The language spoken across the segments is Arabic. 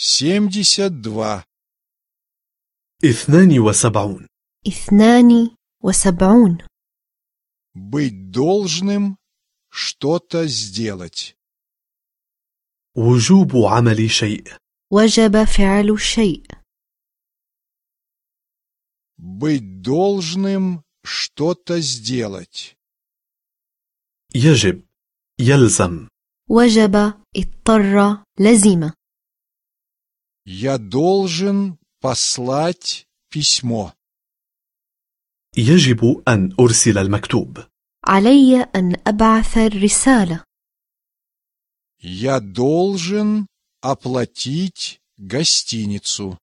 72. 72. 72. Быть должным что-то сделать. وجوب عمل شيء. وجب فعل شيء. Быть должным что-то сделать. يجب. يلزم. وجب، اضطر، لزم. Я должен послать письмо. يجب أن أرسل المكتوب. علي أن أبعث الرسالة. Я должен оплатить гостиницу.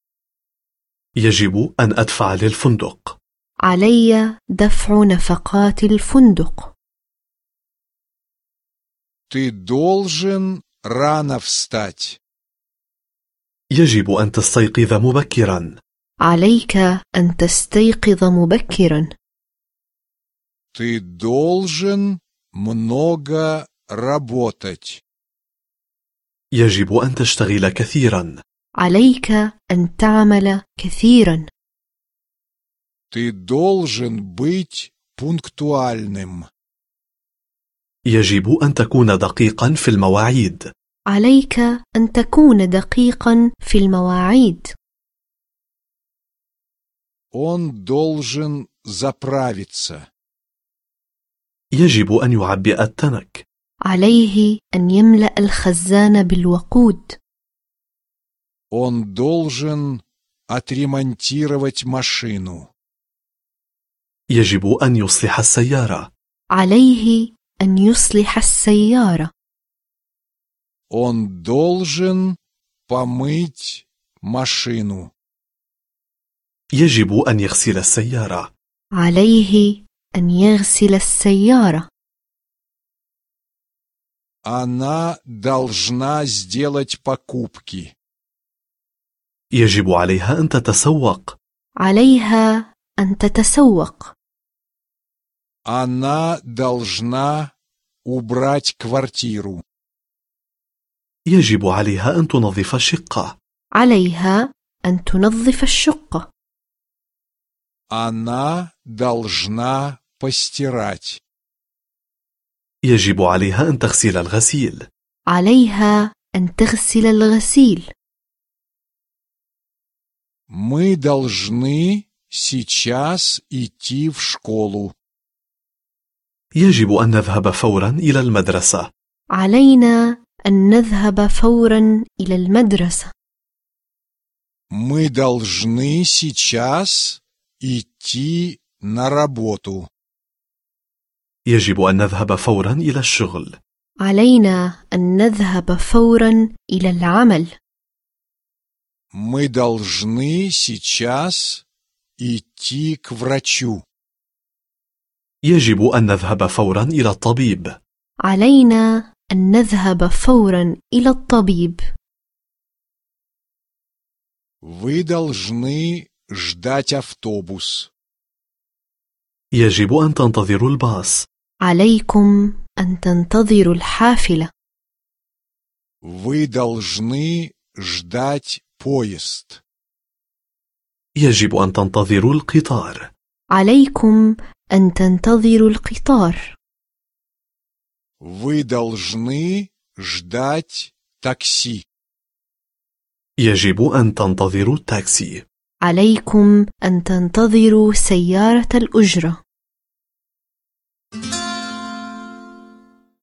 يجب أن أدفع للفندق. علي دفع نفقات الفندق. Ты должен рано встать. يجب أن تستيقظ مبكرا. عليك أن تستيقظ مبكرا. Ты должен много работать. يجب أن تشتغل كثيرا. عليك أن تعمل كثيرا. Ты должен быть пунктуальным. يجب أن تكون دقيقا في المواعيد. عليك أن تكون دقيقا في المواعيد. Он должен заправиться. يجب أن يعبئ التنك. عليه أن يملأ الخزان بالوقود. Он должен отремонтировать машину. يجب أن يصلح السيارة. عليه أن يصلح السيارة. Он должен помыть машину. يجب أن يغسل السيارة. عليه أن يغسل السيارة. Она должна сделать покупки. يجب عليها أن تتسوق. عليها أن تتسوق. Она должна убрать квартиру. يجب عليها أن تنظف الشقة. عليها أن تنظف الشقة. Она должна постирать. يجب عليها أن تغسل الغسيل. عليها أن تغسل الغسيل. Мы должны сейчас идти в школу. يجب أن نذهب فورا إلى المدرسة. علينا أن نذهب فورا إلى المدرسة. Мы должны сейчас идти на работу. يجب أن نذهب فورا إلى الشغل. علينا أن نذهب فورا إلى العمل. Мы должны сейчас идти к врачу. يجب أن نذهب فورا إلى الطبيب. علينا أن نذهب فورا إلى الطبيب. Вы должны ждать автобус. يجب أن تنتظروا الباص. عليكم أن تنتظروا الحافلة. Вы должны ждать поезд. يجب أن تنتظروا القطار. عليكم أن تنتظروا القطار. Вы должны ждать такси. يجب أن تنتظروا التاكسي. عليكم أن تنتظروا سيارة الأجرة.